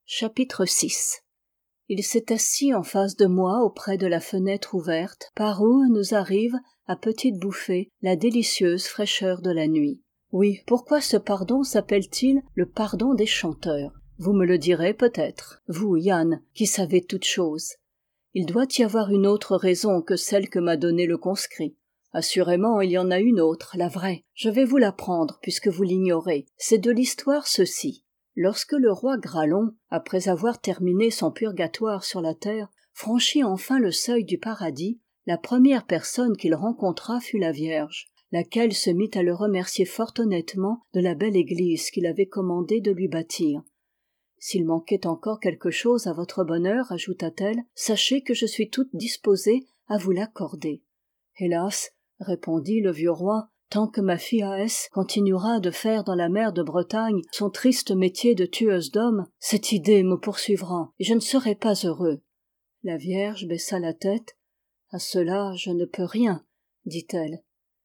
Chapitre 6. Il s'est assis en face de moi auprès de la fenêtre ouverte, par où nous arrive, à petites bouffées, la délicieuse fraîcheur de la nuit. Oui, pourquoi ce pardon s'appelle-t-il le pardon des chanteurs? Vous me le direz peut-être, vous, Yann, qui savez toutes choses. Il doit y avoir une autre raison que celle que m'a donnée le conscrit. Assurément, il y en a une autre, la vraie. Je vais vous l'apprendre, puisque vous l'ignorez. C'est de l'histoire ceci. Lorsque le roi Gralon, après avoir terminé son purgatoire sur la terre, franchit enfin le seuil du paradis, la première personne qu'il rencontra fut la Vierge, laquelle se mit à le remercier fort honnêtement de la belle église qu'il avait commandé de lui bâtir. « S'il manquait encore quelque chose à votre bonheur, ajouta-t-elle, sachez que je suis toute disposée à vous l'accorder. » « Hélas, répondit le vieux roi, tant que ma fille Aès continuera de faire dans la mer de Bretagne son triste métier de tueuse d'hommes, cette idée me poursuivra, et je ne serai pas heureux. La Vierge baissa la tête. « À cela, je ne peux rien, dit-elle.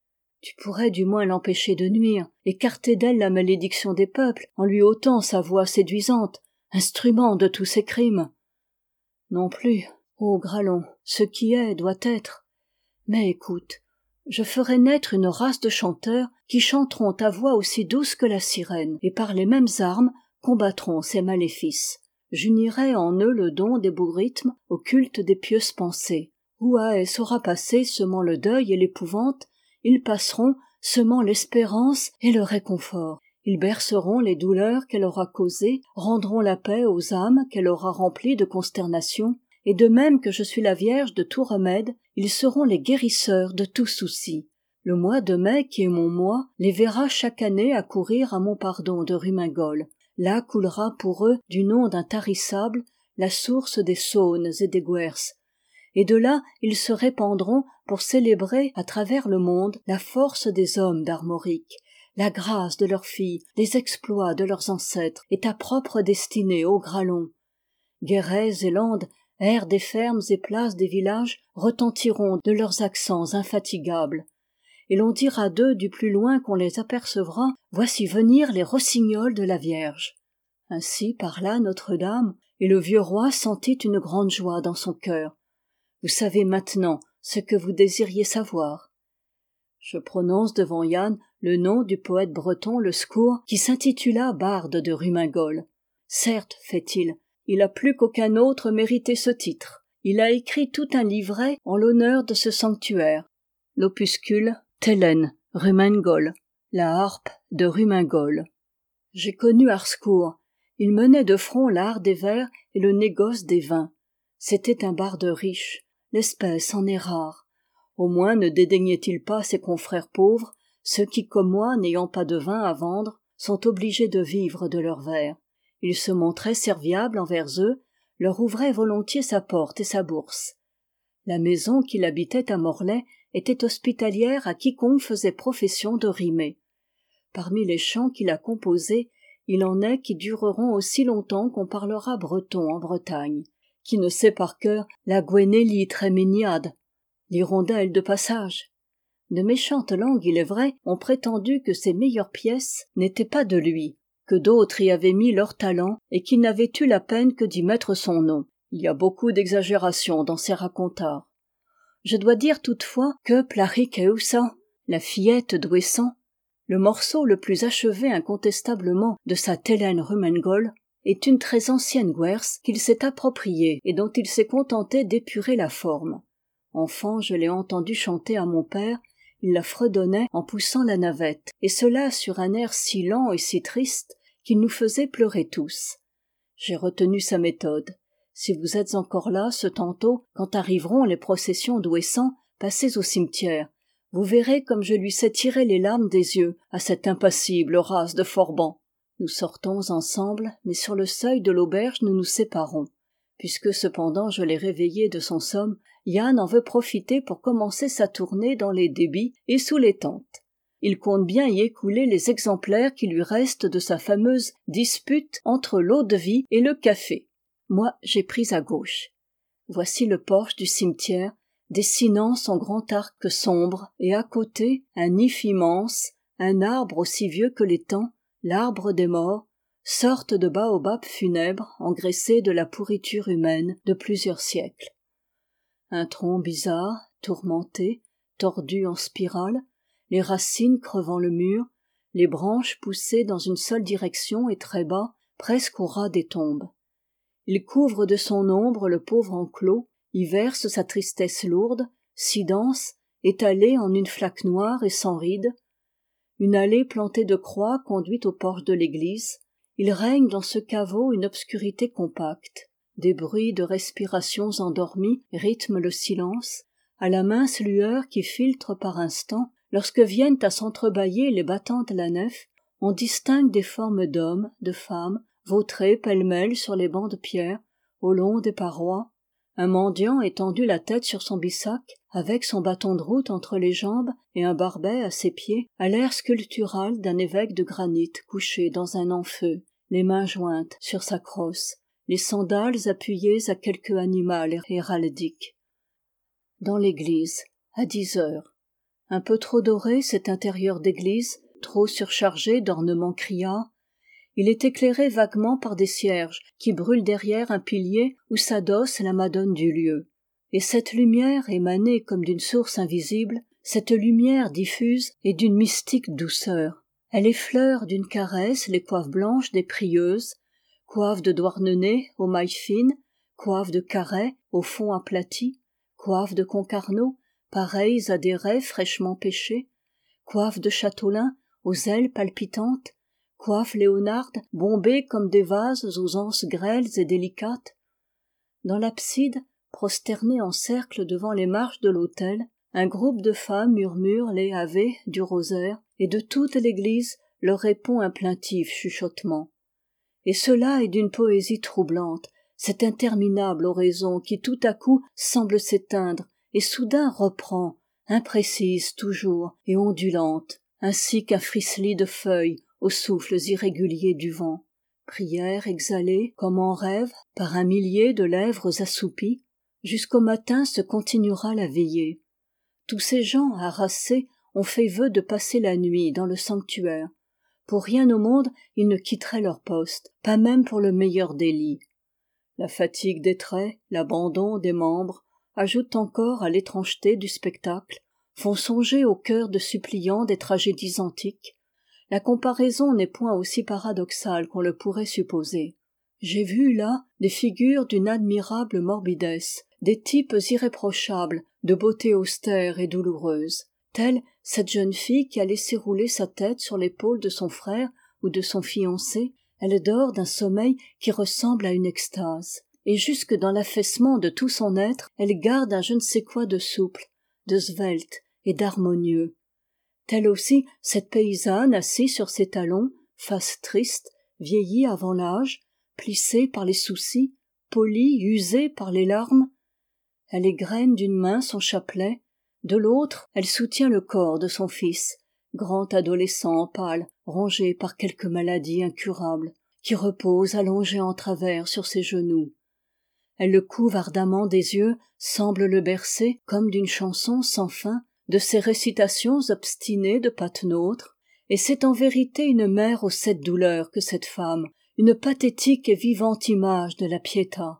Tu pourrais du moins l'empêcher de nuire, écarter d'elle la malédiction des peuples, en lui ôtant sa voix séduisante, instrument de tous ses crimes. Non plus, ô Gralon, ce qui est doit être. Mais écoute, je ferai naître une race de chanteurs qui chanteront à voix aussi douce que la sirène, et par les mêmes armes combattront ces maléfices. J'unirai en eux le don des beaux rythmes au culte des pieuses pensées. Où Aès aura passé semant le deuil et l'épouvante, ils passeront semant l'espérance et le réconfort. Ils berceront les douleurs qu'elle aura causées, rendront la paix aux âmes qu'elle aura remplies de consternation, et de même que je suis la Vierge de tout remède, ils seront les guérisseurs de tout souci. Le mois de mai, qui est mon mois, les verra chaque année accourir à mon pardon de Rumingol. Là coulera pour eux, du nom d'intarissable, la source des Saunes et des Guers. Et de là, ils se répandront pour célébrer à travers le monde la force des hommes d'Armorique, la grâce de leurs filles, les exploits de leurs ancêtres, et ta propre destinée, ô Gralon. Guérets et Landes, airs des fermes et places des villages retentiront de leurs accents infatigables. Et l'on dira d'eux du plus loin qu'on les apercevra, voici venir les rossignols de la Vierge. Ainsi parla Notre-Dame, et le vieux roi sentit une grande joie dans son cœur. Vous savez maintenant ce que vous désiriez savoir. Je prononce devant Yann le nom du poète breton Le Scour, qui s'intitula Barde de Rumingol. Certes, fait-il, il a plus qu'aucun autre mérité ce titre. Il a écrit tout un livret en l'honneur de ce sanctuaire. L'opuscule Thélène, Rumingol, la harpe de Rumingol. J'ai connu Harcourt. Il menait de front l'art des vers et le négoce des vins. C'était un barde riche. L'espèce en est rare. Au moins ne dédaignait-il pas ses confrères pauvres, ceux qui, comme moi, n'ayant pas de vin à vendre, sont obligés de vivre de leurs vers. Il se montrait serviable envers eux, leur ouvrait volontiers sa porte et sa bourse. La maison qu'il habitait à Morlaix était hospitalière à quiconque faisait profession de rimer. Parmi les chants qu'il a composés, il en est qui dureront aussi longtemps qu'on parlera breton en Bretagne. Qui ne sait par cœur la Gweneli Tréminiade, l'hirondelle de passage? De méchantes langues, il est vrai, ont prétendu que ses meilleures pièces n'étaient pas de lui, que d'autres y avaient mis leur talent et qu'il n'avait eu la peine que d'y mettre son nom. Il y a beaucoup d'exagération dans ces racontards. Je dois dire toutefois que Plariqueusa, la fillette d'Ouessant, le morceau le plus achevé incontestablement de sa Thélène Rumingol, est une très ancienne Guers qu'il s'est appropriée et dont il s'est contenté d'épurer la forme. Enfant, je l'ai entendu chanter à mon père, il la fredonnait en poussant la navette, et cela sur un air si lent et si triste qu'il nous faisait pleurer tous. J'ai retenu sa méthode. Si vous êtes encore là, ce tantôt, quand arriveront les processions d'Ouessant, passez au cimetière. Vous verrez comme je lui sais tirer les larmes des yeux à cette impassible race de Forban. Nous sortons ensemble, mais sur le seuil de l'auberge nous nous séparons. Puisque cependant je l'ai réveillé de son somme, Yann en veut profiter pour commencer sa tournée dans les débits et sous les tentes. Il compte bien y écouler les exemplaires qui lui restent de sa fameuse dispute entre l'eau-de-vie et le café. Moi, j'ai pris à gauche. Voici le porche du cimetière, dessinant son grand arc sombre, et à côté, un if immense, un arbre aussi vieux que les temps, l'arbre des morts, sorte de baobab funèbre engraissé de la pourriture humaine de plusieurs siècles. Un tronc bizarre, tourmenté, tordu en spirale, les racines crevant le mur, les branches poussées dans une seule direction et très bas, presque au ras des tombes. Il couvre de son ombre le pauvre enclos, y verse sa tristesse lourde, si dense, étalée en une flaque noire et sans rides. Une allée plantée de croix conduit au porche de l'église. Il règne dans ce caveau une obscurité compacte. Des bruits de respirations endormies rythment le silence. À la mince lueur qui filtre par instants, lorsque viennent à s'entrebâiller les battants de la nef, on distingue des formes d'hommes, de femmes, vautrés pêle-mêle sur les bancs de pierre, au long des parois. Un mendiant étendu la tête sur son bissac, avec son bâton de route entre les jambes et un barbet à ses pieds, a l'air sculptural d'un évêque de granit couché dans un enfeu, les mains jointes sur sa crosse, les sandales appuyées à quelque animal héraldique. Dans l'église, à 10 heures. Un peu trop doré cet intérieur d'église, trop surchargé d'ornements criards. Il est éclairé vaguement par des cierges qui brûlent derrière un pilier où s'adosse la madone du lieu. Et cette lumière émanée comme d'une source invisible, cette lumière diffuse est d'une mystique douceur. Elle effleure d'une caresse les coiffes blanches des prieuses, coiffes de douarnenez aux mailles fines, coiffes de carré au fond aplati, coiffes de concarneau, pareilles à des raies fraîchement pêchées, coiffes de chatelain aux ailes palpitantes, coiffes léonardes bombées comme des vases aux anses grêles et délicates. Dans l'abside, prosternées en cercle devant les marches de l'autel, un groupe de femmes murmure les ave du rosaire, et de toute l'église leur répond un plaintif chuchotement. Et cela est d'une poésie troublante, cette interminable oraison qui tout à coup semble s'éteindre et soudain reprend, imprécise toujours et ondulante, ainsi qu'un frisselis de feuilles aux souffles irréguliers du vent. Prière exhalée comme en rêve par un millier de lèvres assoupies. Jusqu'au matin se continuera la veillée. Tous ces gens harassés ont fait vœu de passer la nuit dans le sanctuaire. Pour rien au monde ils ne quitteraient leur poste, pas même pour le meilleur des lits. La fatigue des traits, l'abandon des membres ajoutent encore à l'étrangeté du spectacle, font songer au cœur de suppliants des tragédies antiques. La comparaison n'est point aussi paradoxale qu'on le pourrait supposer. J'ai vu là des figures d'une admirable morbidesse, des types irréprochables de beauté austère et douloureuse, telle cette jeune fille qui a laissé rouler sa tête sur l'épaule de son frère ou de son fiancé. Elle dort d'un sommeil qui ressemble à une extase, et jusque dans l'affaissement de tout son être, elle garde un je ne sais quoi de souple, de svelte et d'harmonieux. Telle aussi cette paysanne assise sur ses talons, face triste, vieillie avant l'âge, plissée par les soucis, polie, usée par les larmes. Elle égrène d'une main son chapelet, de l'autre elle soutient le corps de son fils, grand adolescent pâle, rongé par quelque maladie incurable, qui repose allongé en travers sur ses genoux. Elle le couve ardemment des yeux, semble le bercer comme d'une chanson sans fin, de ces récitations obstinées de patenôtre, et c'est en vérité une mère aux 7 douleurs que cette femme, une pathétique et vivante image de la Pietà.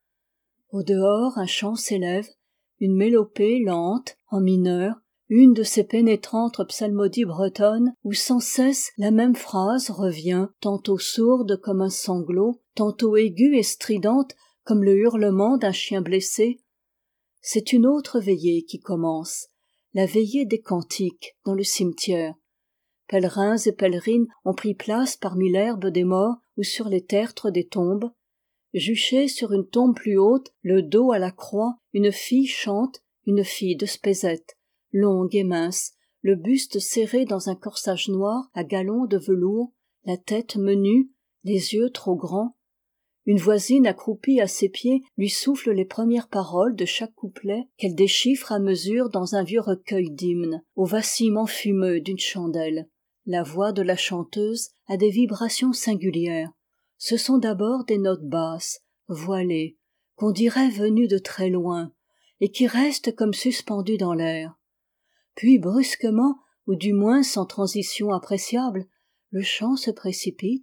Au dehors un chant s'élève, une mélopée lente, en mineur, une de ces pénétrantes psalmodies bretonnes où sans cesse la même phrase revient, tantôt sourde comme un sanglot, tantôt aiguë et stridente comme le hurlement d'un chien blessé. C'est une autre veillée qui commence, la veillée des cantiques dans le cimetière. Pèlerins et pèlerines ont pris place parmi l'herbe des morts ou sur les tertres des tombes. Juchée sur une tombe plus haute, le dos à la croix, une fille chante, une fille de spézette, longue et mince, le buste serré dans un corsage noir à galons de velours, la tête menue, les yeux trop grands. Une voisine accroupie à ses pieds lui souffle les premières paroles de chaque couplet qu'elle déchiffre à mesure dans un vieux recueil d'hymnes, au vacillement fumeux d'une chandelle. La voix de la chanteuse a des vibrations singulières. Ce sont d'abord des notes basses, voilées, qu'on dirait venues de très loin, et qui restent comme suspendues dans l'air. Puis brusquement, ou du moins sans transition appréciable, le chant se précipite,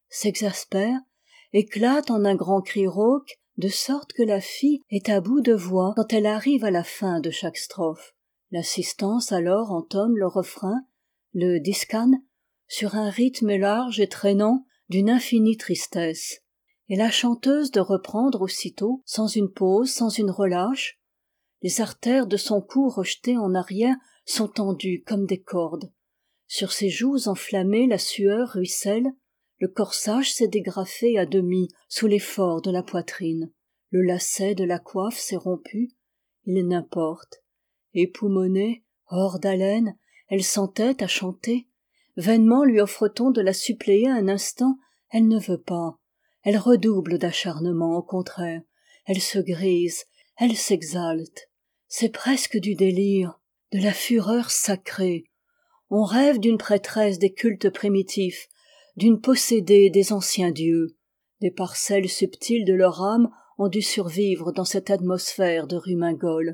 s'exaspère, éclate en un grand cri rauque, de sorte que la fille est à bout de voix quand elle arrive à la fin de chaque strophe. L'assistance alors entonne le refrain, le discan, sur un rythme large et traînant d'une infinie tristesse, et la chanteuse de reprendre aussitôt, sans une pause, sans une relâche. Les artères de son cou rejetées en arrière sont tendues comme des cordes. Sur ses joues enflammées la sueur ruisselle, le corsage s'est dégrafé à demi sous l'effort de la poitrine. Le lacet de la coiffe s'est rompu, il n'importe. Époumonée, hors d'haleine, elle s'entête à chanter. Vainement lui offre-t-on de la suppléer un instant, elle ne veut pas. Elle redouble d'acharnement, au contraire. Elle se grise, elle s'exalte. C'est presque du délire, de la fureur sacrée. On rêve d'une prêtresse des cultes primitifs, d'une possédée des anciens dieux. Des parcelles subtiles de leur âme ont dû survivre dans cette atmosphère de Rumingol.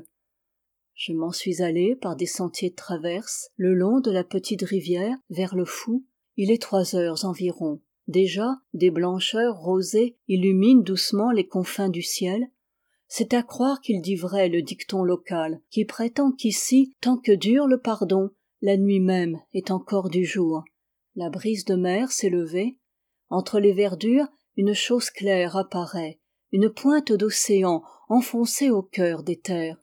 Je m'en suis allé par des sentiers de traverse, le long de la petite rivière, vers le Fou. Il est 3 heures environ. Déjà, des blancheurs rosées illuminent doucement les confins du ciel. C'est à croire qu'il dit vrai le dicton local, qui prétend qu'ici, tant que dure le pardon, la nuit même est encore du jour. La brise de mer s'est levée. Entre les verdures, une chose claire apparaît, une pointe d'océan enfoncée au cœur des terres.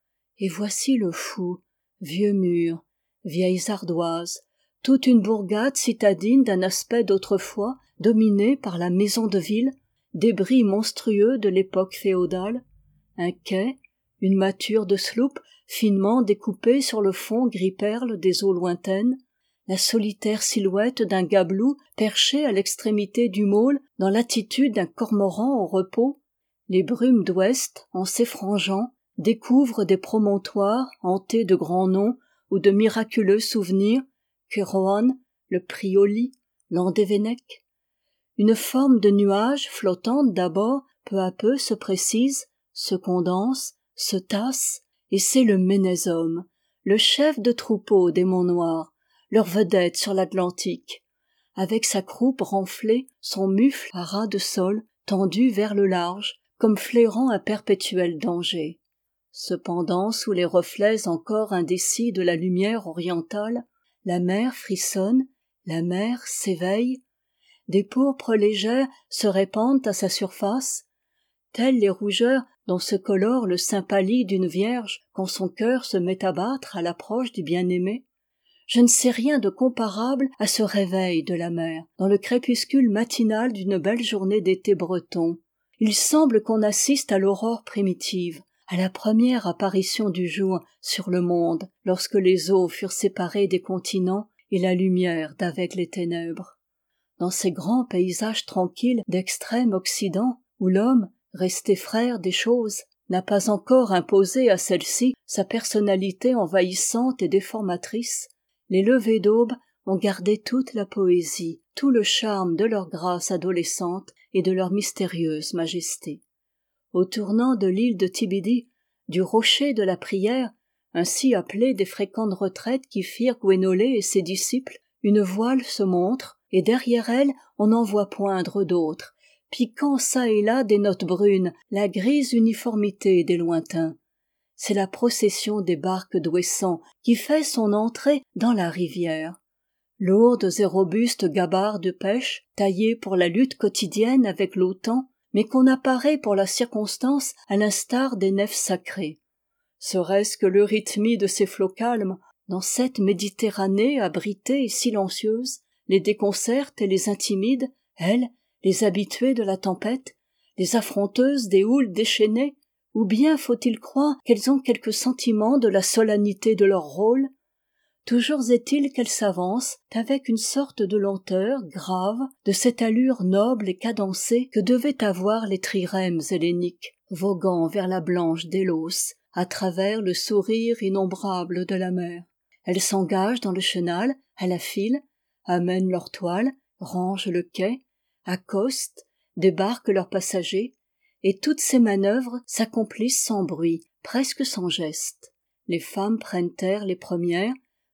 Et voici le Fou, vieux murs, vieilles ardoises, toute une bourgade citadine d'un aspect d'autrefois, dominée par la maison de ville, débris monstrueux de l'époque féodale, un quai, une mâture de sloop finement découpée sur le fond gris-perle des eaux lointaines, la solitaire silhouette d'un gabelou perché à l'extrémité du môle dans l'attitude d'un cormoran au repos. Les brumes d'ouest, en s'effrangeant, découvrent des promontoires hantés de grands noms ou de miraculeux souvenirs, Kéroan, le Prioli, Landévennec. Une forme de nuage flottante d'abord, peu à peu se précise, se condense, se tasse, et c'est le Ménésome, le chef de troupeau des monts noirs, leur vedette sur l'Atlantique, avec sa croupe renflée, son mufle à ras de sol, tendu vers le large, comme flairant un perpétuel danger. Cependant, sous les reflets encore indécis de la lumière orientale, la mer frissonne, la mer s'éveille, des pourpres légères se répandent à sa surface, telles les rougeurs dont se colore le sein pâli d'une vierge quand son cœur se met à battre à l'approche du bien-aimé. Je ne sais rien de comparable à ce réveil de la mer, dans le crépuscule matinal d'une belle journée d'été breton. Il semble qu'on assiste à l'aurore primitive, à la première apparition du jour sur le monde, lorsque les eaux furent séparées des continents et la lumière d'avec les ténèbres. Dans ces grands paysages tranquilles d'extrême Occident, où l'homme, resté frère des choses, n'a pas encore imposé à celle-ci sa personnalité envahissante et déformatrice, les levers d'aube ont gardé toute la poésie, tout le charme de leur grâce adolescente et de leur mystérieuse majesté. Au tournant de l'île de Tibidi, du rocher de la prière, ainsi appelé des fréquentes retraites qui firent Gwenolé et ses disciples, une voile se montre, et derrière elle on en voit poindre d'autres, piquant çà et là des notes brunes la grise uniformité des lointains. C'est la procession des barques d'Ouessant qui fait son entrée dans la rivière. Lourdes et robustes gabarres de pêche, taillées pour la lutte quotidienne avec l'autan, mais qu'on apparaît pour la circonstance à l'instar des nefs sacrées. Serait-ce que l'eurythmie de ces flots calmes, dans cette Méditerranée abritée et silencieuse, les déconcerte et les intimide, elles, les habituées de la tempête, les affronteuses des houles déchaînées, ou bien faut-il croire qu'elles ont quelque sentiment de la solennité de leur rôle? Toujours est-il qu'elles s'avancent avec une sorte de lenteur grave, de cette allure noble et cadencée que devaient avoir les trirèmes helléniques, voguant vers la blanche Délos, à travers le sourire innombrable de la mer. Elles s'engagent dans le chenal, à la file, amènent leurs toiles, rangent le quai, accostent, débarquent leurs passagers, et toutes ces manœuvres s'accomplissent sans bruit, presque sans geste. Les femmes prennent terre les premières,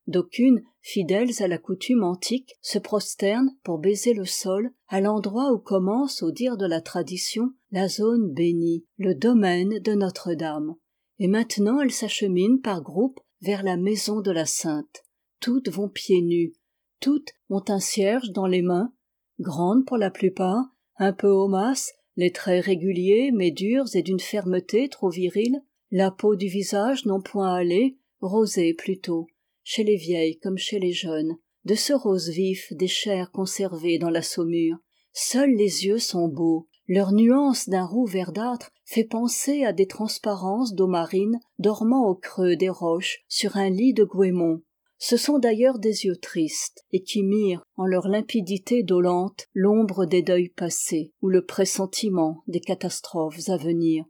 D'aucunes, fidèles à la coutume antique, se prosternent pour baiser le sol à l'endroit où commence, au dire de la tradition, la zone bénie, le domaine de Notre-Dame. Et maintenant elles s'acheminent par groupes vers la maison de la Sainte. Toutes vont pieds nus, toutes ont un cierge dans les mains, grandes pour la plupart, un peu homasses, les traits réguliers mais durs et d'une fermeté trop virile, la peau du visage non point hâlée, rosée plutôt, chez les vieilles comme chez les jeunes, de ce rose vif des chairs conservées dans la saumure. Seuls les yeux sont beaux, leur nuance d'un roux verdâtre fait penser à des transparences d'eau marine dormant au creux des roches sur un lit de goémon. Ce sont d'ailleurs des yeux tristes et qui mirent en leur limpidité dolente l'ombre des deuils passés ou le pressentiment des catastrophes à venir.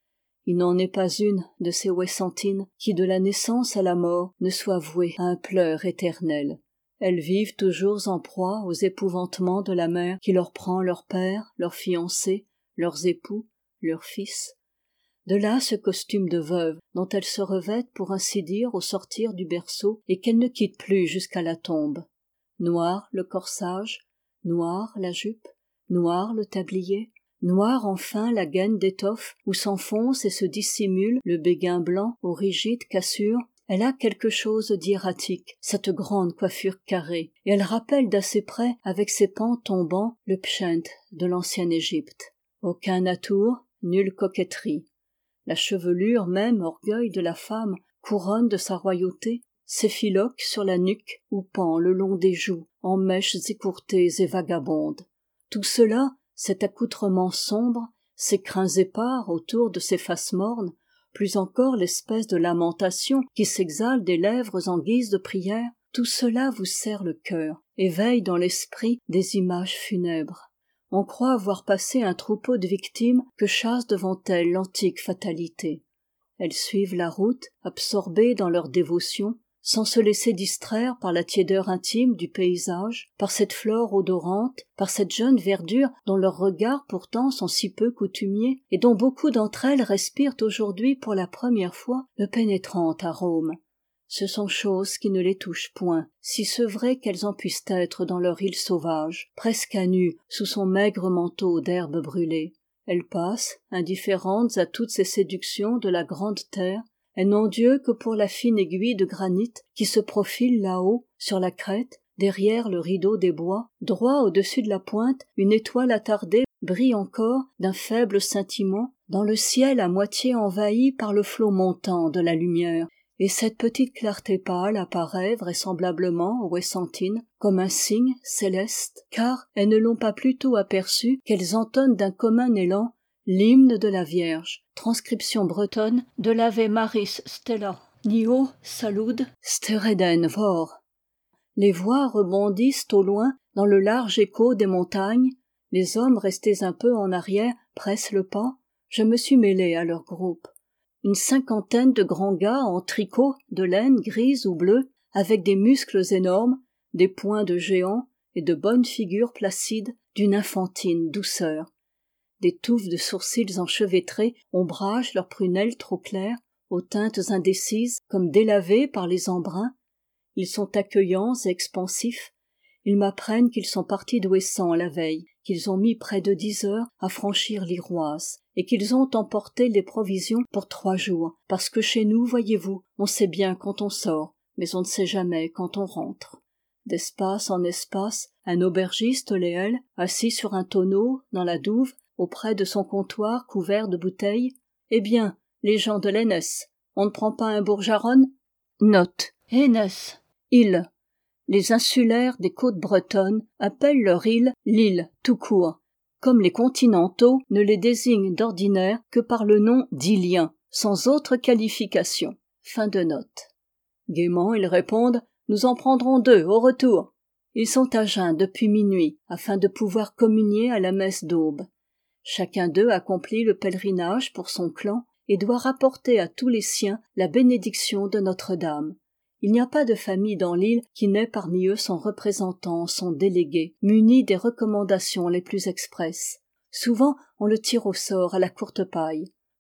Il n'en est pas une de ces Wessantines qui de la naissance à la mort ne soit vouée à un pleur éternel. Elles vivent toujours en proie aux épouvantements de la mère qui leur prend leur père, leurs fiancés, leurs époux, leurs fils. De là ce costume de veuve dont elles se revêtent pour ainsi dire au sortir du berceau et qu'elles ne quittent plus jusqu'à la tombe. Noir le corsage, noir la jupe, noir le tablier, noir enfin la gaine d'étoffe où s'enfonce et se dissimule le béguin blanc aux rigides cassures. Elle a quelque chose d'hiératique, cette grande coiffure carrée, et elle rappelle d'assez près, avec ses pans tombants, le pschent de l'ancienne Égypte. Aucun atour, nulle coquetterie. La chevelure même, orgueil de la femme, couronne de sa royauté, s'effiloque sur la nuque ou pend le long des joues, en mèches écourtées et vagabondes. Tout cela, cet accoutrement sombre, ces crins épars autour de ces faces mornes, plus encore l'espèce de lamentation qui s'exhale des lèvres en guise de prière, tout cela vous serre le cœur, éveille dans l'esprit des images funèbres. On croit voir passer un troupeau de victimes que chasse devant elles l'antique fatalité. Elles suivent la route, absorbées dans leur dévotion, sans se laisser distraire par la tiédeur intime du paysage, par cette flore odorante, par cette jeune verdure dont leurs regards pourtant sont si peu coutumiers et dont beaucoup d'entre elles respirent aujourd'hui pour la première fois le pénétrant arôme. Ce sont choses qui ne les touchent point, si sevrées qu'elles en puissent être dans leur île sauvage, presque à nu sous son maigre manteau d'herbes brûlées. Elles passent, indifférentes à toutes ces séductions de la grande terre. Elles n'ont Dieu que pour la fine aiguille de granit qui se profile là-haut, sur la crête, derrière le rideau des bois. Droit au-dessus de la pointe, une étoile attardée brille encore d'un faible scintillement dans le ciel à moitié envahi par le flot montant de la lumière. Et cette petite clarté pâle apparaît vraisemblablement aux Wessantines comme un signe céleste, car elles ne l'ont pas plutôt aperçu qu'elles entonnent d'un commun élan l'hymne de la Vierge, transcription bretonne de l'Ave Maris Stella, Nio Salud Stereden Vor. Les voix rebondissent au loin dans le large écho des montagnes, les hommes restés un peu en arrière pressent le pas, je me suis mêlé à leur groupe. Une cinquantaine de grands gars en tricot de laine grise ou bleue, avec des muscles énormes, des poings de géants et de bonnes figures placides d'une infantine douceur. Des touffes de sourcils enchevêtrés ombragent leurs prunelles trop claires, aux teintes indécises comme délavées par les embruns. Ils sont accueillants et expansifs. Ils m'apprennent qu'ils sont partis d'Ouessant la veille, qu'ils ont mis près de 10 heures à franchir l'Iroise, et qu'ils ont emporté les provisions pour 3 jours, parce que chez nous, voyez-vous, on sait bien quand on sort, mais on ne sait jamais quand on rentre. D'espace en espace, un aubergiste Léel, assis sur un tonneau, dans la douve, auprès de son comptoir couvert de bouteilles. Eh bien, les gens de l'Aisne, on ne prend pas un bourgearonne? Note. Aisne, île. Les insulaires des côtes bretonnes appellent leur île l'île tout court, comme les continentaux ne les désignent d'ordinaire que par le nom d'Iliens, sans autre qualification. Fin de note. Gaiement, ils répondent « Nous en prendrons 2 au retour ». Ils sont à jeun depuis minuit, afin de pouvoir communier à la messe d'aube. Chacun d'eux accomplit le pèlerinage pour son clan et doit rapporter à tous les siens la bénédiction de Notre-Dame. Il n'y a pas de famille dans l'île qui n'ait parmi eux son représentant, son délégué, muni des recommandations les plus expresses. Souvent, on le tire au sort à la courte paille.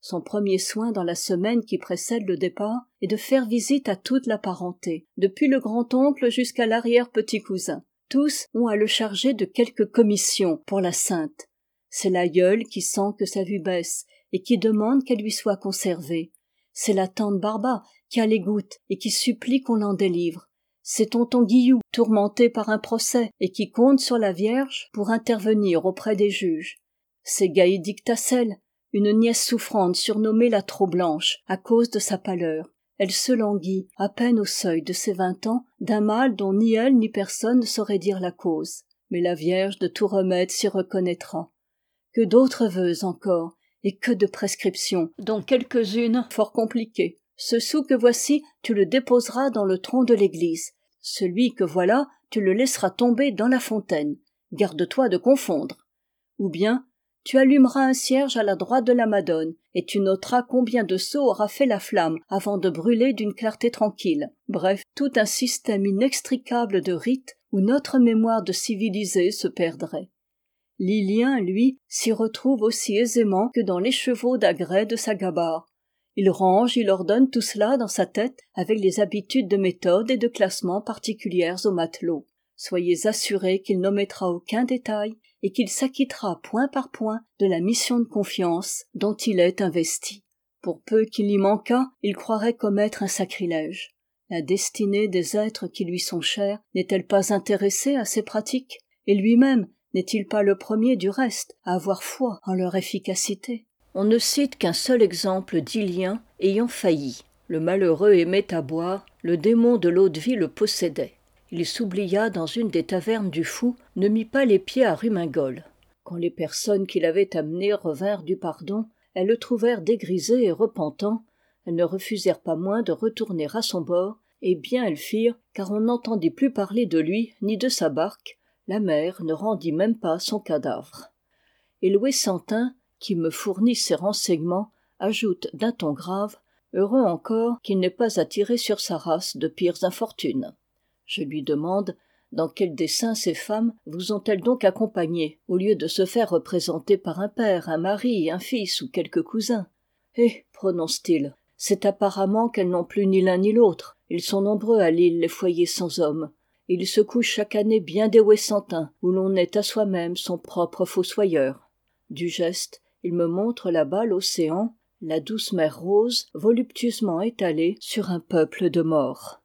Son premier soin dans la semaine qui précède le départ est de faire visite à toute la parenté, depuis le grand-oncle jusqu'à l'arrière-petit-cousin. Tous ont à le charger de quelque commission pour la sainte. C'est l'aïeul qui sent que sa vue baisse et qui demande qu'elle lui soit conservée. C'est la tante Barba qui a les gouttes et qui supplie qu'on l'en délivre. C'est tonton Guillou, tourmenté par un procès et qui compte sur la Vierge pour intervenir auprès des juges. C'est Gaïdic Tassel, une nièce souffrante surnommée la Trop-Blanche à cause de sa pâleur. Elle se languit, à peine au seuil de ses 20 ans, d'un mal dont ni elle ni personne ne saurait dire la cause. Mais la Vierge de tout remède s'y reconnaîtra. Que d'autres vœux encore, et que de prescriptions, dont quelques-unes fort compliquées. Ce sou que voici, tu le déposeras dans le tronc de l'église. Celui que voilà, tu le laisseras tomber dans la fontaine. Garde-toi de confondre. Ou bien, tu allumeras un cierge à la droite de la Madone, et tu noteras combien de seaux aura fait la flamme avant de brûler d'une clarté tranquille. Bref, tout un système inextricable de rites où notre mémoire de civilisé se perdrait. Lilien, lui, s'y retrouve aussi aisément que dans l'écheveau d'agrès de sa gabarre. Il range, il ordonne tout cela dans sa tête avec les habitudes de méthode et de classement particulières aux matelots. Soyez assurés qu'il n'omettra aucun détail et qu'il s'acquittera point par point de la mission de confiance dont il est investi. Pour peu qu'il y manquât, il croirait commettre un sacrilège. La destinée des êtres qui lui sont chers n'est-elle pas intéressée à ces pratiques? Et lui-même n'est-il pas le premier du reste à avoir foi en leur efficacité? On ne cite qu'un seul exemple d'Ilien ayant failli. Le malheureux aimait à boire, le démon de l'eau-de-vie le possédait. Il s'oublia dans une des tavernes du Fou, ne mit pas les pieds à Rumingol. Quand les personnes qui l'avaient amené revinrent du pardon, elles le trouvèrent dégrisé et repentant. Elles ne refusèrent pas moins de retourner à son bord, et bien elles firent, car on n'entendit plus parler de lui ni de sa barque. La mer ne rendit même pas son cadavre. Et Louis Santin, qui me fournit ces renseignements, ajoute d'un ton grave, heureux encore qu'il n'ait pas à tirer sur sa race de pires infortunes. Je lui demande dans quel dessein ces femmes vous ont-elles donc accompagné, au lieu de se faire représenter par un père, un mari, un fils ou quelque cousin. Eh, prononce-t-il, c'est apparemment qu'elles n'ont plus ni l'un ni l'autre. Ils sont nombreux à l'île les foyers sans hommes. Il se couche chaque année bien des Ouessantins, où l'on est à soi-même son propre fossoyeur. Du geste, il me montre là-bas l'océan, la douce mer Rose, voluptueusement étalée sur un peuple de morts.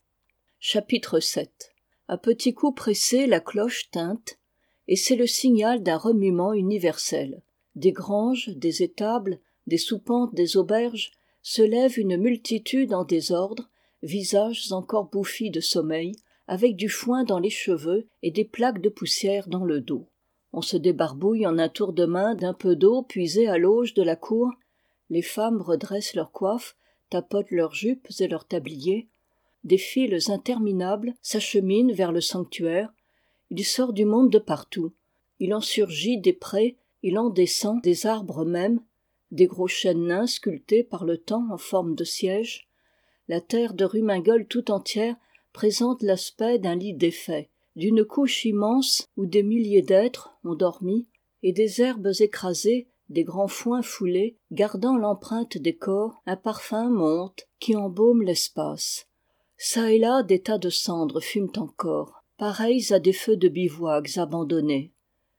Chapitre 7. À petits coups pressés, la cloche tinte, et c'est le signal d'un remuement universel. Des granges, des étables, des soupentes, des auberges, se lève une multitude en désordre, visages encore bouffis de sommeil, avec du foin dans les cheveux et des plaques de poussière dans le dos. On se débarbouille en un tour de main d'un peu d'eau puisée à l'auge de la cour. Les femmes redressent leurs coiffes, tapotent leurs jupes et leurs tabliers. Des files interminables s'acheminent vers le sanctuaire. Il sort du monde de partout. Il en surgit des prés, il en descend des arbres mêmes, des gros chênes nains sculptés par le temps en forme de siège. La terre de Rumingol tout entière présente l'aspect d'un lit défait, d'une couche immense où des milliers d'êtres ont dormi, et des herbes écrasées, des grands foins foulés, gardant l'empreinte des corps, un parfum monte qui embaume l'espace. Çà et là des tas de cendres fument encore, pareils à des feux de bivouacs abandonnés.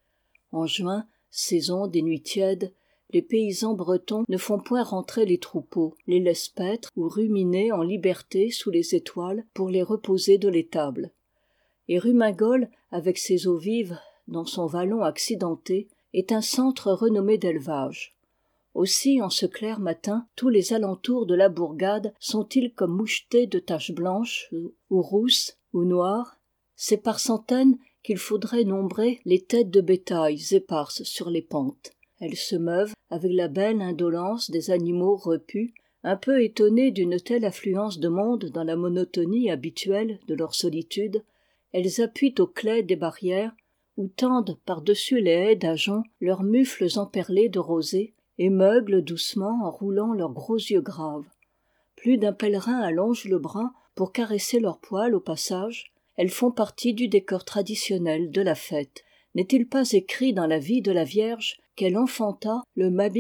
En juin, saison des nuits tièdes, les paysans bretons ne font point rentrer les troupeaux, les laissent paître ou ruminer en liberté sous les étoiles pour les reposer de l'étable. Et Rumingol, avec ses eaux vives, dans son vallon accidenté, est un centre renommé d'élevage. Aussi, en ce clair matin, tous les alentours de la bourgade sont-ils comme mouchetés de taches blanches, ou rousses, ou noires. C'est par centaines qu'il faudrait nombrer les têtes de bétail éparses sur les pentes. Elles se meuvent avec la belle indolence des animaux repus, un peu étonnés d'une telle affluence de monde dans la monotonie habituelle de leur solitude. Elles appuient aux claies des barrières, ou tendent par-dessus les haies d'ajoncs leurs mufles emperlés de rosée, et meuglent doucement en roulant leurs gros yeux graves. Plus d'un pèlerin allonge le bras pour caresser leurs poils au passage. Elles font partie du décor traditionnel de la fête. N'est-il pas écrit dans la vie de la Vierge qu'elle enfanta le Mabik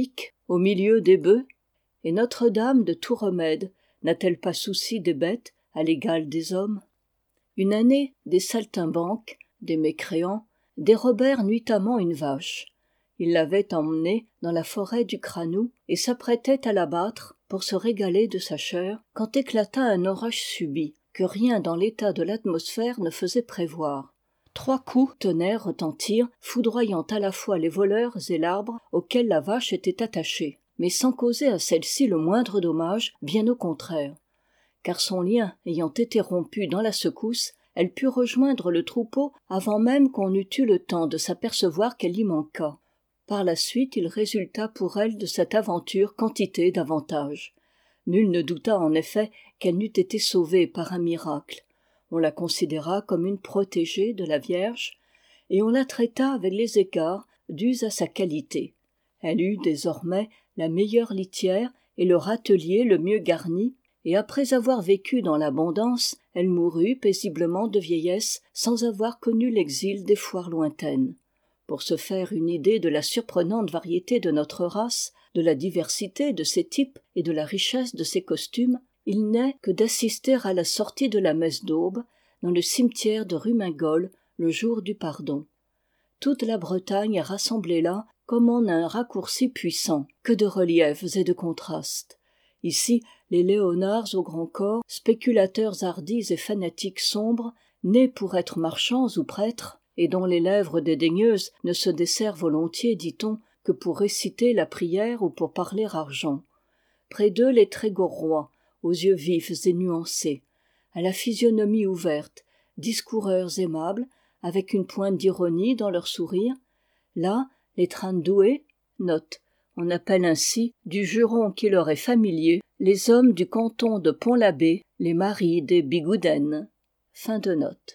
au milieu des bœufs? Et Notre-Dame de tout remède n'a-t-elle pas souci des bêtes à l'égal des hommes? Une année, des saltimbanques, des mécréants, dérobèrent nuitamment une vache. Ils l'avaient emmenée dans la forêt du Crânou et s'apprêtaient à l'abattre pour se régaler de sa chair quand éclata un orage subit que rien dans l'état de l'atmosphère ne faisait prévoir. 3 coups tonnerres retentirent, foudroyant à la fois les voleurs et l'arbre auquel la vache était attachée, mais sans causer à celle-ci le moindre dommage, bien au contraire. Car son lien ayant été rompu dans la secousse, elle put rejoindre le troupeau avant même qu'on eût eu le temps de s'apercevoir qu'elle y manqua. Par la suite, il résulta pour elle de cette aventure quantité d'avantages. Nul ne douta en effet qu'elle n'eût été sauvée par un miracle. On la considéra comme une protégée de la Vierge, et on la traita avec les égards dus à sa qualité. Elle eut désormais la meilleure litière et le râtelier le mieux garni, et après avoir vécu dans l'abondance, elle mourut paisiblement de vieillesse sans avoir connu l'exil des foires lointaines. Pour se faire une idée de la surprenante variété de notre race, de la diversité de ses types et de la richesse de ses costumes, il n'est que d'assister à la sortie de la messe d'aube dans le cimetière de Rumingol le jour du pardon. Toute la Bretagne est rassemblée là comme en un raccourci puissant. Que de reliefs et de contrastes! Ici, les léonards au grand corps, spéculateurs hardis et fanatiques sombres, nés pour être marchands ou prêtres, et dont les lèvres dédaigneuses ne se desserrent volontiers, dit-on, que pour réciter la prière ou pour parler argent. Près d'eux les Trégorois, aux yeux vifs et nuancés, à la physionomie ouverte, discoureurs aimables, avec une pointe d'ironie dans leur sourire. Là, les Trindoués, note, on appelle ainsi, du juron qui leur est familier, les hommes du canton de Pont-l'Abbé, les maris des Bigoudennes. Fin de note.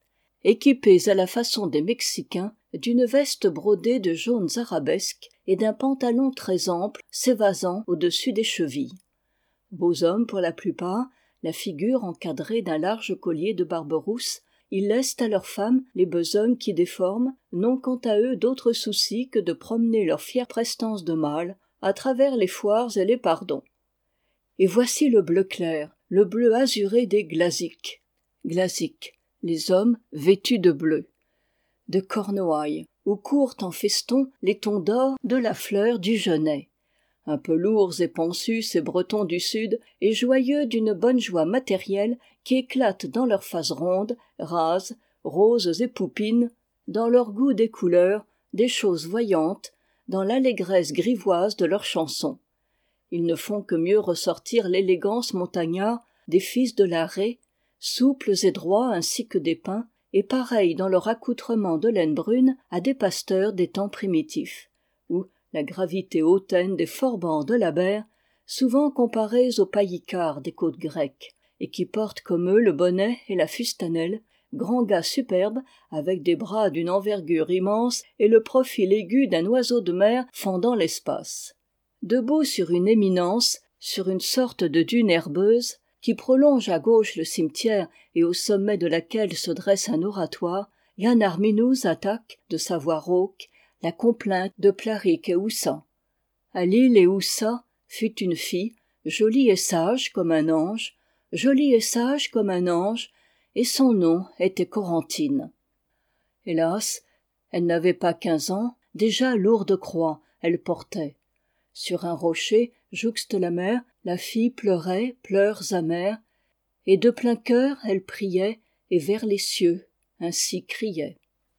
Équipés à la façon des Mexicains, d'une veste brodée de jaunes arabesques et d'un pantalon très ample s'évasant au-dessus des chevilles. Beaux hommes pour la plupart, la figure encadrée d'un large collier de barbe rousse, ils laissent à leurs femmes les besognes qui déforment, n'ont quant à eux d'autre souci que de promener leur fière prestance de mâle à travers les foires et les pardons. Et voici le bleu clair, le bleu azuré des Glaziques. Glaziques, les hommes vêtus de bleu. De Cornouailles, où courent en feston les tons d'or de la fleur du genêt. Un peu lourds et pensus ces Bretons du Sud, et joyeux d'une bonne joie matérielle qui éclate dans leurs faces rondes, rases, roses et poupines, dans leur goût des couleurs, des choses voyantes, dans l'allégresse grivoise de leurs chansons. Ils ne font que mieux ressortir l'élégance montagnarde des fils de la Ré, souples et droits ainsi que des pins, et pareils dans leur accoutrement de laine brune à des pasteurs des temps primitifs, où la gravité hautaine des forbans de la Berre, souvent comparés aux paillicards des côtes grecques, et qui portent comme eux le bonnet et la fustanelle, grands gars superbes, avec des bras d'une envergure immense et le profil aigu d'un oiseau de mer fendant l'espace. Debout sur une éminence, sur une sorte de dune herbeuse, qui prolonge à gauche le cimetière et au sommet de laquelle se dresse un oratoire, Yann Arminouz attaque, de sa voix rauque, la complainte de Plaric et Houssan. À l'île et Oussa fut une fille, jolie et sage comme un ange, jolie et sage comme un ange, et son nom était Corentine. Hélas, elle n'avait pas 15 ans, déjà lourde croix elle portait. Sur un rocher, jouxte la mer, la fille pleurait, pleurs amers, et de plein cœur elle priait, et vers les cieux ainsi criait.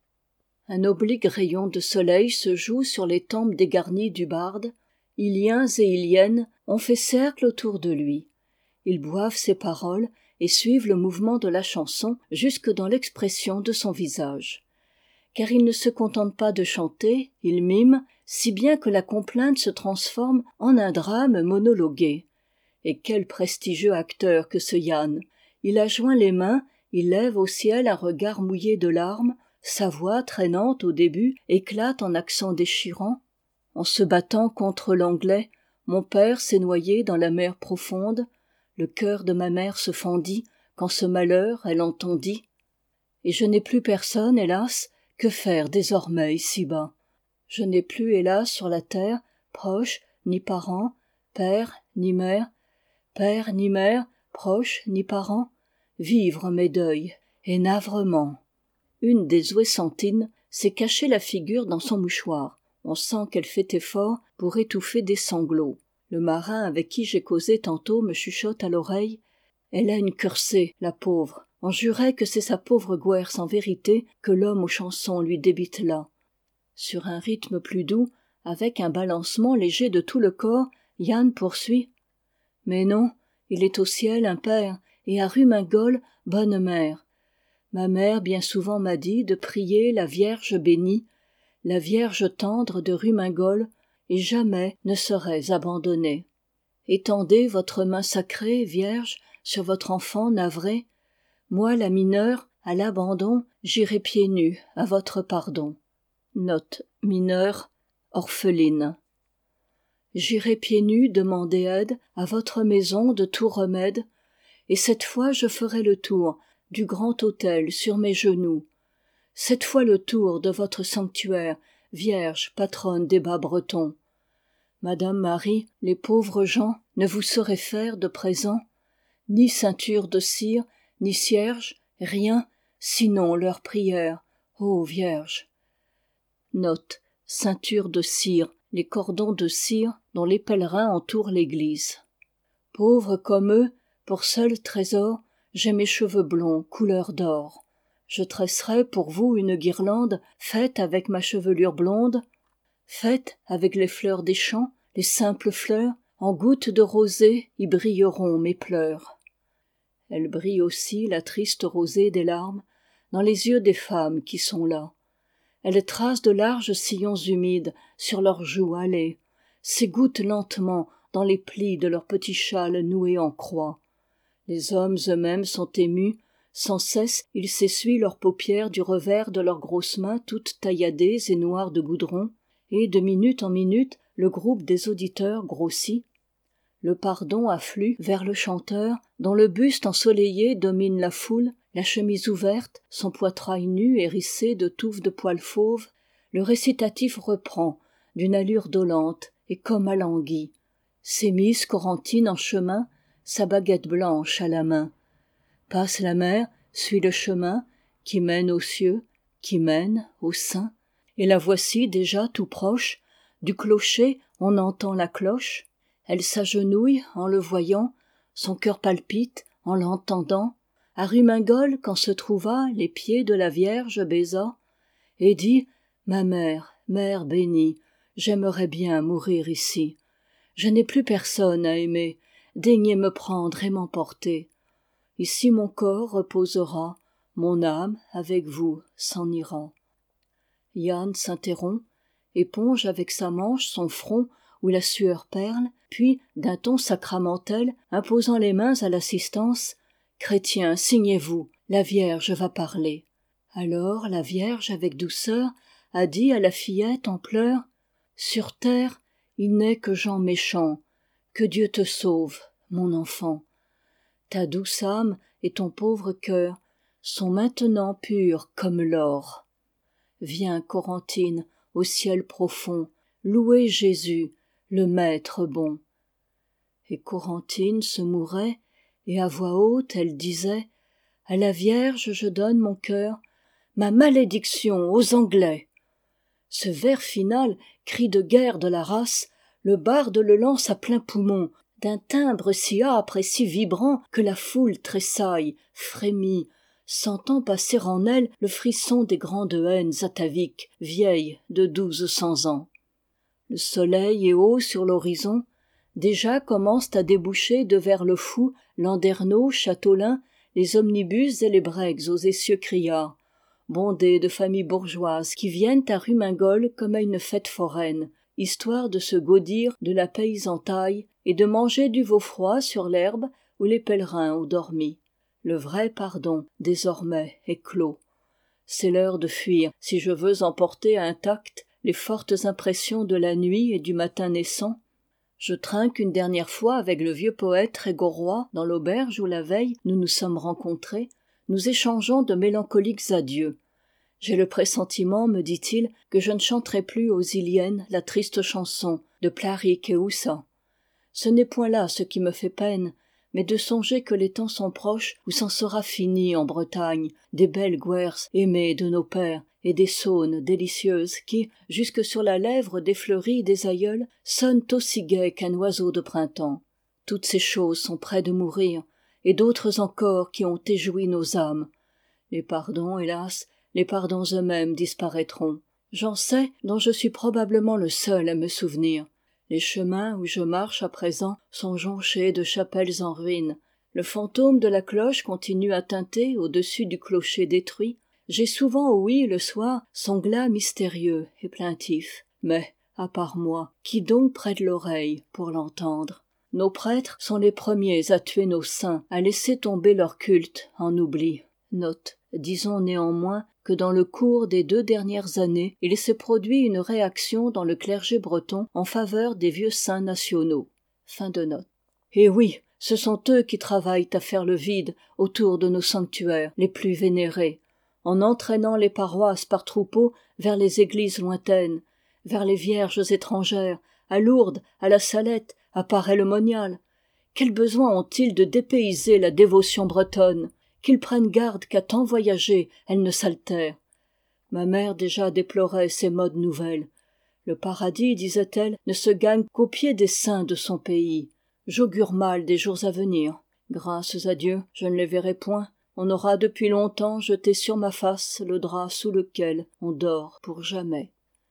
Un oblique rayon de soleil se joue sur les tempes dégarnies du barde, Iliens et Iliennes ont fait cercle autour de lui. Ils boivent ses paroles et suivent le mouvement de la chanson jusque dans l'expression de son visage. Car ils ne se contentent pas de chanter, ils miment, si bien que la complainte se transforme en un drame monologué. Et quel prestigieux acteur que ce Yann! Il a joint les mains, il lève au ciel un regard mouillé de larmes, sa voix traînante au début éclate en accents déchirants. En se battant contre l'anglais, mon père s'est noyé dans la mer profonde, le cœur de ma mère se fendit quand ce malheur elle entendit. Et je n'ai plus personne, hélas, que faire désormais ici-bas. Je n'ai plus, hélas, sur la terre, proche, ni parents, père ni mère, proche ni parents, vivre mes deuils et navrement. Une des ouessantines s'est caché la figure dans son mouchoir. On sent qu'elle fait effort pour étouffer des sanglots. Le marin avec qui j'ai causé tantôt me chuchote à l'oreille: elle a une cursée, la pauvre. On jurait que c'est sa pauvre gwerse en vérité que l'homme aux chansons lui débite là. Sur un rythme plus doux, avec un balancement léger de tout le corps, Yann poursuit: mais non, il est au ciel un père, et à Rumingol bonne mère. Ma mère bien souvent m'a dit de prier la Vierge bénie, la Vierge tendre de Rumingol, et jamais ne serais abandonnée. Étendez votre main sacrée, Vierge, sur votre enfant navré. Moi, la mineure, à l'abandon, j'irai pieds nus à votre pardon. Note mineure, orpheline. J'irai pieds nus demander aide à votre maison de tout remède, et cette fois je ferai le tour du grand autel sur mes genoux, cette fois le tour de votre sanctuaire, Vierge patronne des bas bretons. Madame Marie, les pauvres gens ne vous sauraient faire de présent ni ceinture de cire, ni cierge, rien, sinon leur prière, ô Vierge. Note, ceinture de cire, les cordons de cire dont les pèlerins entourent l'église. Pauvres comme eux, pour seul trésor, j'ai mes cheveux blonds couleur d'or. Je tresserai pour vous une guirlande faite avec ma chevelure blonde, faite avec les fleurs des champs, les simples fleurs, en gouttes de rosée y brilleront mes pleurs. Elle brille aussi, la triste rosée des larmes, dans les yeux des femmes qui sont là. Elle trace de larges sillons humides sur leurs joues hâlées, s'égouttent lentement dans les plis de leurs petits châles noués en croix. Les hommes eux-mêmes sont émus, sans cesse ils s'essuient leurs paupières du revers de leurs grosses mains toutes tailladées et noires de goudron, et de minute en minute le groupe des auditeurs grossit. Le pardon afflue vers le chanteur, dont le buste ensoleillé domine la foule, la chemise ouverte, son poitrail nu hérissé de touffes de poils fauves. Le récitatif reprend, d'une allure dolente et comme alanguie. S'est mise Corentine en chemin, sa baguette blanche à la main. Passe la mer, suit le chemin, qui mène aux cieux, qui mène au sein. Et la voici déjà tout proche, du clocher on entend la cloche. Elle s'agenouille en le voyant, son cœur palpite en l'entendant. À Rumingol, quand se trouva, les pieds de la Vierge baisa, et dit: ma mère, mère bénie, j'aimerais bien mourir ici. Je n'ai plus personne à aimer, daignez me prendre et m'emporter. Ici mon corps reposera, mon âme avec vous s'en ira. Yann s'interrompt, éponge avec sa manche son front où la sueur perle, puis d'un ton sacramentel, imposant les mains à l'assistance: chrétiens, signez-vous, la Vierge va parler. Alors la Vierge avec douceur a dit à la fillette en pleurs: sur terre il n'est que gens méchants, que Dieu te sauve, mon enfant. Ta douce âme et ton pauvre cœur sont maintenant purs comme l'or. Viens, Corentine, au ciel profond, louer Jésus, le Maître bon. Et Corentine se mourait, et à voix haute elle disait: à la Vierge je donne mon cœur, ma malédiction aux Anglais. Ce vers final, cri de guerre de la race, le barde le lance à plein poumon, d'un timbre si âpre et si vibrant que la foule tressaille, frémit, sentant passer en elle le frisson des grandes haines ataviques, vieilles de 1200 ans. Le soleil est haut sur l'horizon, déjà commencent à déboucher de vers le fou, Landerneau, Châteaulin, les omnibus et les breaks aux essieux criards, bondés de familles bourgeoises qui viennent à Rumingol comme à une fête foraine, histoire de se gaudir de la paysentaille et de manger du veau froid sur l'herbe où les pèlerins ont dormi. Le vrai pardon, désormais, est clos. C'est l'heure de fuir si je veux emporter intactes les fortes impressions de la nuit et du matin naissant. Je trinque une dernière fois avec le vieux poète trégorrois dans l'auberge où la veille nous nous sommes rencontrés. Nous échangeons de mélancoliques adieux. J'ai le pressentiment, me dit-il, que je ne chanterai plus aux Iliennes la triste chanson de Plarik et Oussa. Ce n'est point là ce qui me fait peine, mais de songer que les temps sont proches où s'en sera fini en Bretagne des belles gwerz aimées de nos pères et des saunes délicieuses qui, jusque sur la lèvre défleurie des aïeuls, sonnent aussi gaies qu'un oiseau de printemps. Toutes ces choses sont près de mourir, et d'autres encore qui ont éjoui nos âmes. Les pardons, hélas, les pardons eux-mêmes disparaîtront. J'en sais dont je suis probablement le seul à me souvenir. Les chemins où je marche à présent sont jonchés de chapelles en ruine. Le fantôme de la cloche continue à tinter au-dessus du clocher détruit. J'ai souvent ouï le soir son glas mystérieux et plaintif. Mais, à part moi, qui donc prête l'oreille pour l'entendre? Nos prêtres sont les premiers à tuer nos saints, à laisser tomber leur culte en oubli. Note. Disons néanmoins que dans le cours des 2 dernières années, il s'est produit une réaction dans le clergé breton en faveur des vieux saints nationaux. Fin de note. Et oui, ce sont eux qui travaillent à faire le vide autour de nos sanctuaires les plus vénérés, en entraînant les paroisses par troupeaux vers les églises lointaines, vers les vierges étrangères, à Lourdes, à la Salette, à Paray-le-Monial. Quel besoin ont-ils de dépayser la dévotion bretonne? Qu'ils prennent garde qu'à tant voyager, elle ne s'altère. Ma mère déjà déplorait ces modes nouvelles. Le paradis, disait-elle, ne se gagne qu'au pied des saints de son pays. J'augure mal des jours à venir. Grâces à Dieu, je ne les verrai point. On aura depuis longtemps jeté sur ma face le drap sous lequel on dort pour jamais.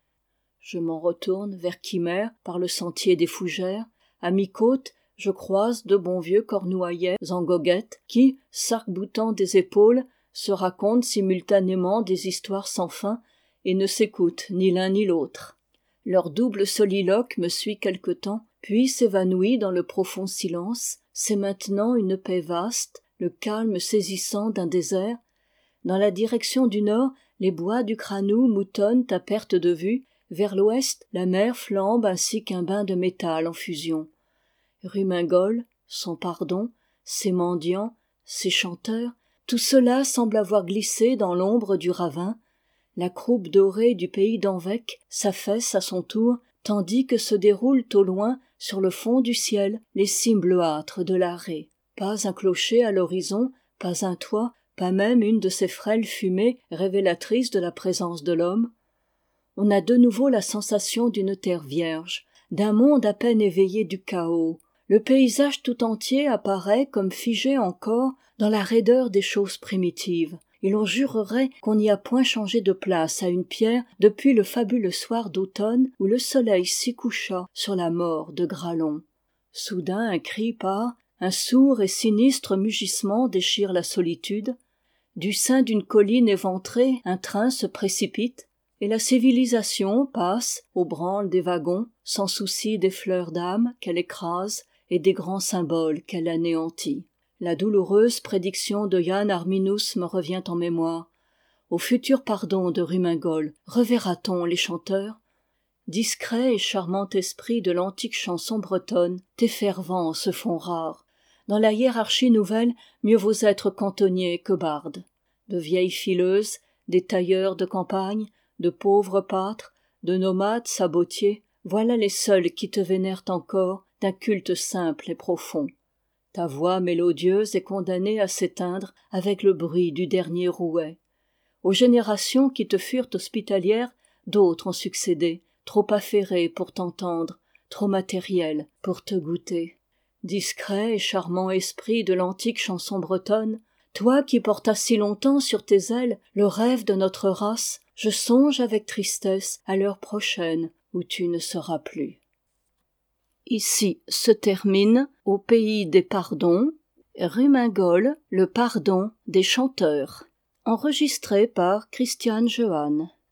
Je m'en retourne vers Quimère par le sentier des Fougères. À mi-côte, je croise de bons vieux cornouaillais en goguette qui, s'arc-boutant des épaules, se racontent simultanément des histoires sans fin et ne s'écoutent ni l'un ni l'autre. Leur double soliloque me suit quelque temps, puis s'évanouit dans le profond silence. C'est maintenant une paix vaste, le calme saisissant d'un désert. Dans la direction du nord, les bois du Cranou moutonnent à perte de vue. Vers l'ouest, la mer flambe ainsi qu'un bain de métal en fusion. Rumingol, son pardon, ses mendiants, ses chanteurs, tout cela semble avoir glissé dans l'ombre du ravin. La croupe dorée du pays d'Anvec s'affaisse à son tour, tandis que se déroulent au loin, sur le fond du ciel, les cimes bleuâtres de l'Arrée. Pas un clocher à l'horizon, pas un toit, pas même une de ces frêles fumées révélatrices de la présence de l'homme. On a de nouveau la sensation d'une terre vierge, d'un monde à peine éveillé du chaos. Le paysage tout entier apparaît comme figé encore dans la raideur des choses primitives, et l'on jurerait qu'on n'y a point changé de place à une pierre depuis le fabuleux soir d'automne où le soleil s'y coucha sur la mort de Gralon. Soudain un cri part, un sourd et sinistre mugissement déchire la solitude. Du sein d'une colline éventrée, un train se précipite, et la civilisation passe, au branle des wagons, sans souci des fleurs d'âme qu'elle écrase et des grands symboles qu'elle anéantit. La douloureuse prédiction de Yann Arminus me revient en mémoire. Au futur pardon de Rumingol, reverra-t-on les chanteurs? Discret et charmant esprit de l'antique chanson bretonne, tes fervents se font rares. Dans la hiérarchie nouvelle, mieux vaut être cantonnier que barde. De vieilles fileuses, des tailleurs de campagne, de pauvres pâtres, de nomades sabotiers, voilà les seuls qui te vénèrent encore d'un culte simple et profond. Ta voix mélodieuse est condamnée à s'éteindre avec le bruit du dernier rouet. Aux générations qui te furent hospitalières, d'autres ont succédé, trop affairées pour t'entendre, trop matérielles pour te goûter. Discret et charmant esprit de l'antique chanson bretonne, toi qui portas si longtemps sur tes ailes le rêve de notre race, je songe avec tristesse à l'heure prochaine où tu ne seras plus. Ici se termine, au pays des pardons, Rumingol, le pardon des chanteurs. Enregistré par Christiane Johann.